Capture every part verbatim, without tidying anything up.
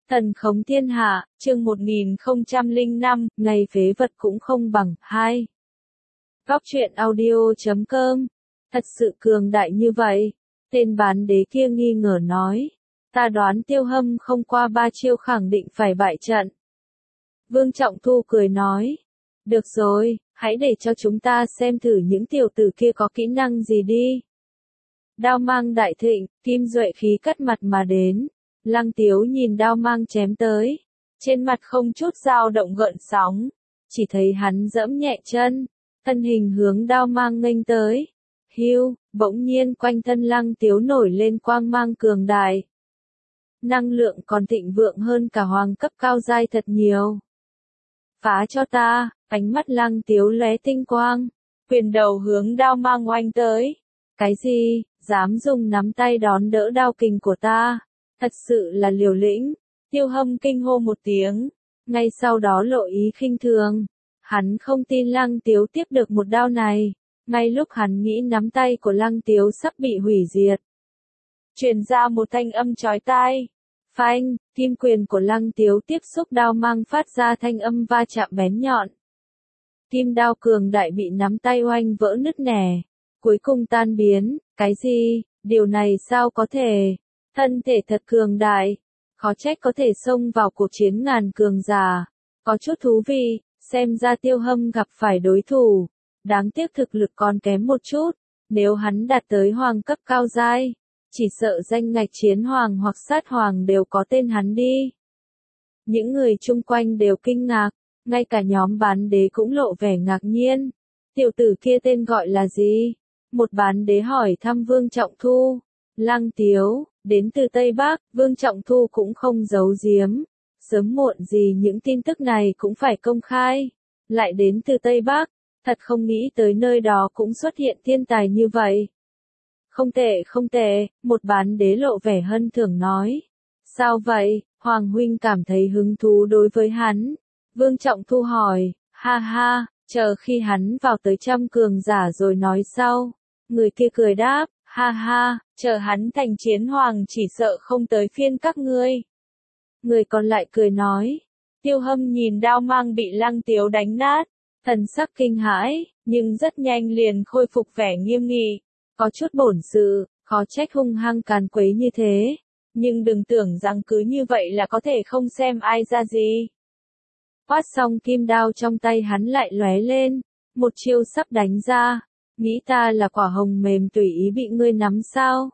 Thần khống thiên hạ, chương một nghìn không trăm lẻ năm, ngày phế vật cũng không bằng, hai. Góc truyện audio chấm com. Thật sự cường đại như vậy. Tên bán đế kia nghi ngờ nói. Ta đoán Tiêu Hâm không qua ba chiêu khẳng định phải bại trận. Vương Trọng Thu cười nói. Được rồi, hãy để cho chúng ta xem thử những tiểu tử kia có kỹ năng gì đi. Đao mang đại thịnh, kim duệ khí cắt mặt mà đến. Lăng Tiếu nhìn đao mang chém tới. Trên mặt không chút dao động gợn sóng. Chỉ thấy hắn giẫm nhẹ chân. Thân hình hướng đao mang nghênh tới. Hiu, bỗng nhiên quanh thân Lăng Tiếu nổi lên quang mang cường đại. Năng lượng còn thịnh vượng hơn cả hoàng cấp cao giai thật nhiều. Phá cho ta, ánh mắt Lăng Tiếu lóe tinh quang. Quyền đầu hướng đao mang oanh tới. Cái gì, dám dùng nắm tay đón đỡ đao kình của ta? Thật sự là liều lĩnh. Tiêu Hâm kinh hô một tiếng. Ngay sau đó lộ ý khinh thường. Hắn không tin Lăng Tiếu tiếp được một đao này. Ngay lúc hắn nghĩ nắm tay của Lăng Tiếu sắp bị hủy diệt. Truyền ra một thanh âm chói tai. Phanh, kim quyền của Lăng Tiếu tiếp xúc đao mang phát ra thanh âm va chạm bén nhọn. Kim đao cường đại bị nắm tay oanh vỡ nứt nẻ. Cuối cùng tan biến. Cái gì, điều này sao có thể? Thân thể thật cường đại, khó trách có thể xông vào cuộc chiến ngàn cường giả. Có chút thú vị, xem ra Tiêu Hâm gặp phải đối thủ. Đáng tiếc thực lực còn kém một chút, nếu hắn đạt tới hoàng cấp cao giai, chỉ sợ danh ngạch chiến hoàng hoặc sát hoàng đều có tên hắn đi. Những người chung quanh đều kinh ngạc, ngay cả nhóm bán đế cũng lộ vẻ ngạc nhiên. Tiểu tử kia tên gọi là gì? Một bán đế hỏi thăm Vương Trọng Thu. Lăng Tiếu, đến từ Tây Bắc, Vương Trọng Thu cũng không giấu giếm. Sớm muộn gì những tin tức này cũng phải công khai. Lại đến từ Tây Bắc, thật không nghĩ tới nơi đó cũng xuất hiện thiên tài như vậy. Không tệ không tệ, một bán đế lộ vẻ hân thưởng nói. Sao vậy, Hoàng huynh cảm thấy hứng thú đối với hắn? Vương Trọng Thu hỏi, ha ha, chờ khi hắn vào tới trăm cường giả rồi nói sau. Người kia cười đáp. Ha ha, chờ hắn thành chiến hoàng chỉ sợ không tới phiên các ngươi. Người còn lại cười nói. Tiêu Hâm nhìn đao mang bị Lăng Tiếu đánh nát. Thần sắc kinh hãi, nhưng rất nhanh liền khôi phục vẻ nghiêm nghị. Có chút bổn sự, khó trách hung hăng càn quấy như thế. Nhưng đừng tưởng rằng cứ như vậy là có thể không xem ai ra gì. Quát xong kim đao trong tay hắn lại lóe lên. Một chiêu sắp đánh ra. Nghĩ ta là quả hồng mềm tùy ý bị ngươi nắm sao?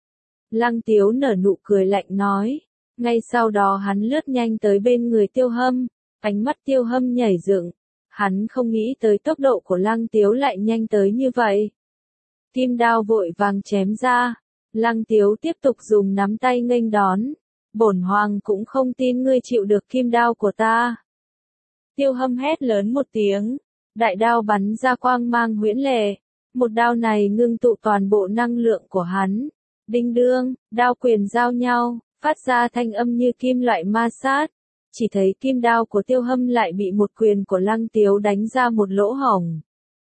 Lăng Tiếu nở nụ cười lạnh nói. Ngay sau đó hắn lướt nhanh tới bên người Tiêu Hâm. Ánh mắt Tiêu Hâm nhảy dựng. Hắn không nghĩ tới tốc độ của Lăng Tiếu lại nhanh tới như vậy. Kim đao vội vàng chém ra. Lăng Tiếu tiếp tục dùng nắm tay nghênh đón. Bổn hoàng cũng không tin ngươi chịu được kim đao của ta. Tiêu Hâm hét lớn một tiếng. Đại đao bắn ra quang mang huyễn lệ. Một đao này ngưng tụ toàn bộ năng lượng của hắn. Đinh đương, đao quyền giao nhau, phát ra thanh âm như kim loại ma sát. Chỉ thấy kim đao của Tiêu Hâm lại bị một quyền của Lăng Tiếu đánh ra một lỗ hổng.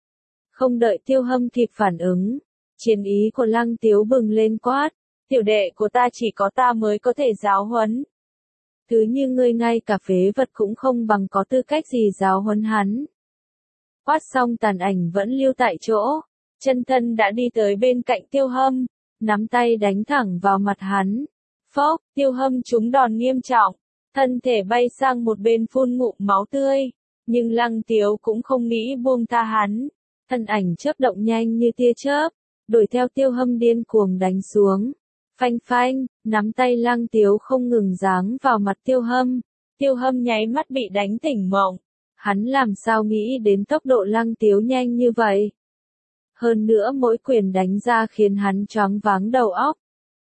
Không đợi Tiêu Hâm kịp phản ứng, chiến ý của Lăng Tiếu bừng lên quát. Tiểu đệ của ta chỉ có ta mới có thể giáo huấn. Thứ như ngươi ngay cả phế vật cũng không bằng có tư cách gì giáo huấn hắn. Quát xong tàn ảnh vẫn lưu tại chỗ. Chân thân đã đi tới bên cạnh Tiêu Hâm, nắm tay đánh thẳng vào mặt hắn. Phốc, Tiêu Hâm trúng đòn nghiêm trọng, thân thể bay sang một bên phun ngụm máu tươi, nhưng Lăng Tiếu cũng không nghĩ buông tha hắn. Thân ảnh chớp động nhanh như tia chớp, đuổi theo Tiêu Hâm điên cuồng đánh xuống. Phanh phanh, nắm tay Lăng Tiếu không ngừng giáng vào mặt Tiêu Hâm. Tiêu Hâm nháy mắt bị đánh tỉnh mộng. Hắn làm sao nghĩ đến tốc độ Lăng Tiếu nhanh như vậy? Hơn nữa mỗi quyền đánh ra khiến hắn choáng váng đầu óc.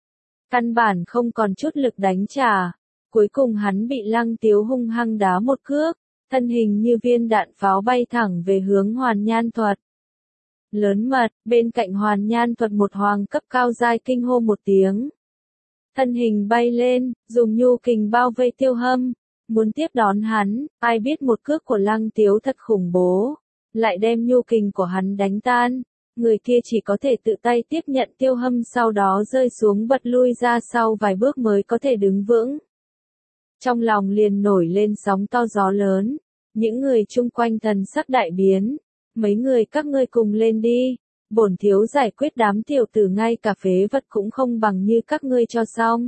Căn bản không còn chút lực đánh trả. Cuối cùng hắn bị Lăng Tiếu hung hăng đá một cước, thân hình như viên đạn pháo bay thẳng về hướng Hoàn Nhan Thuật. Lớn mật, bên cạnh Hoàn Nhan Thuật một hoàng cấp cao giai kinh hô một tiếng. Thân hình bay lên, dùng nhu kình bao vây Tiêu Hâm, muốn tiếp đón hắn, ai biết một cước của Lăng Tiếu thật khủng bố, lại đem nhu kình của hắn đánh tan. Người kia chỉ có thể tự tay tiếp nhận Tiêu Hâm sau đó rơi xuống bật lui ra sau vài bước mới có thể đứng vững. trong lòng liền nổi lên sóng to gió lớn. Những người chung quanh thần sắc đại biến. Mấy người các ngươi cùng lên đi. Bổn thiếu giải quyết đám tiểu tử ngay cả phế vật cũng không bằng như các ngươi cho xong.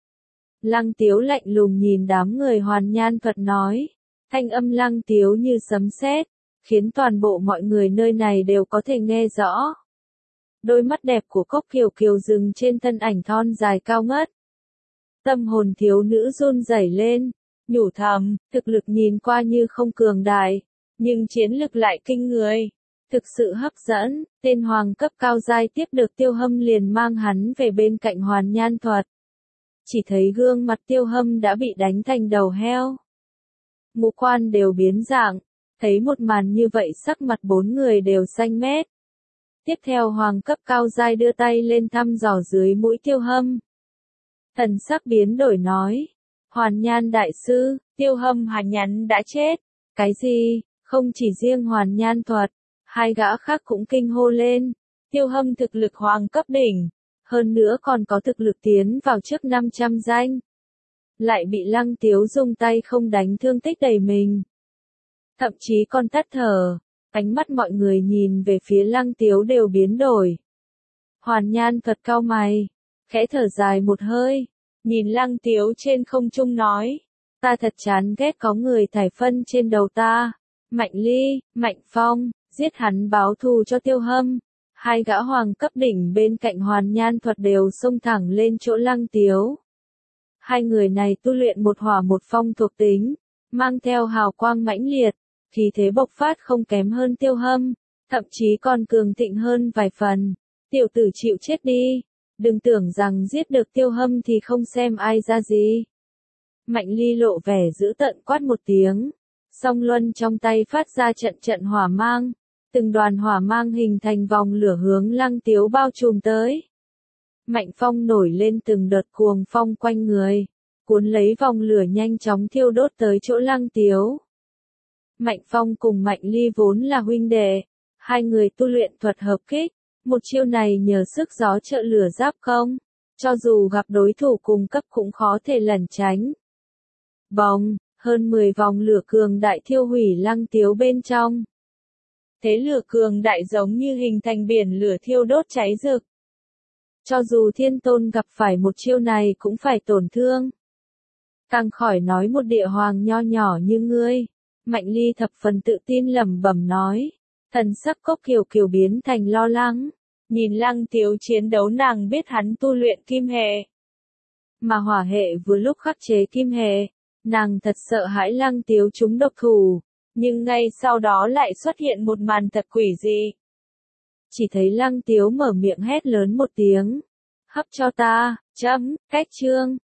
Lăng Tiếu lạnh lùng nhìn đám người Hoàn Nhan Thuật nói. Thanh âm Lăng Tiếu như sấm sét, khiến toàn bộ mọi người nơi này đều có thể nghe rõ. Đôi mắt đẹp của Cốc Kiều Kiều dừng trên thân ảnh thon dài cao ngất. Tâm hồn thiếu nữ run rẩy lên, nhủ thầm, thực lực nhìn qua như không cường đại, nhưng chiến lực lại kinh người. Thực sự hấp dẫn, tên hoàng cấp cao giai tiếp được Tiêu Hâm liền mang hắn về bên cạnh Hoàn Nhan Thuật. Chỉ thấy gương mặt Tiêu Hâm đã bị đánh thành đầu heo. Ngũ quan đều biến dạng, thấy một màn như vậy sắc mặt bốn người đều xanh mét. Tiếp theo hoàng cấp cao giai đưa tay lên thăm dò dưới mũi Tiêu Hâm. Thần sắc biến đổi nói, Hoàn Nhan đại sư, Tiêu Hâm Hàn Nhắn đã chết. Cái gì, không chỉ riêng Hoàn Nhan Thuật, hai gã khác cũng kinh hô lên. Tiêu Hâm thực lực hoàng cấp đỉnh, hơn nữa còn có thực lực tiến vào trước năm trăm danh. Lại bị Lăng Tiếu dùng tay không đánh thương tích đầy mình. Thậm chí còn tắt thở, ánh mắt mọi người nhìn về phía Lăng Tiếu đều biến đổi. Hoàn Nhan Thuật cau mày, khẽ thở dài một hơi, nhìn Lăng Tiếu trên không trung nói, ta thật chán ghét có người thải phân trên đầu ta. Mạnh Ly, Mạnh Phong, giết hắn báo thù cho Tiêu Hâm. Hai gã hoàng cấp đỉnh bên cạnh Hoàn Nhan Thuật đều xông thẳng lên chỗ Lăng Tiếu. Hai người này tu luyện một hỏa một phong thuộc tính, mang theo hào quang mãnh liệt, khí thế bộc phát không kém hơn Tiêu Hâm, thậm chí còn cường thịnh hơn vài phần. Tiểu tử chịu chết đi, đừng tưởng rằng giết được Tiêu Hâm thì không xem ai ra gì. Mạnh Ly lộ vẻ dữ tợn quát một tiếng, song luân trong tay phát ra trận trận hỏa mang, từng đoàn hỏa mang hình thành vòng lửa hướng Lăng Tiếu bao trùm tới. Mạnh Phong nổi lên từng đợt cuồng phong quanh người, cuốn lấy vòng lửa nhanh chóng thiêu đốt tới chỗ Lăng Tiếu. Mạnh Phong cùng Mạnh Ly vốn là huynh đệ, hai người tu luyện thuật hợp kích, một chiêu này nhờ sức gió trợ lửa giáp công, cho dù gặp đối thủ cùng cấp cũng khó thể lẩn tránh. Bóng, hơn mười vòng lửa cường đại thiêu hủy Lăng Tiếu bên trong. Thế lửa cường đại giống như hình thành biển lửa thiêu đốt cháy rực. Cho dù Thiên Tôn gặp phải một chiêu này cũng phải tổn thương. Càng khỏi nói một địa hoàng nho nhỏ như ngươi. Mạnh Ly thập phần tự tin lẩm bẩm nói. Thần sắc Cốc Kiều Kiều biến thành lo lắng. Nhìn Lăng Tiếu chiến đấu nàng biết hắn tu luyện kim hệ. Mà hỏa hệ vừa lúc khắc chế kim hệ. Nàng thật sợ hãi Lăng Tiếu trúng độc thủ. Nhưng ngay sau đó lại xuất hiện một màn thật quỷ dị. Chỉ thấy Lăng Tiếu mở miệng hét lớn một tiếng. Hấp cho ta, chấm, cách chương.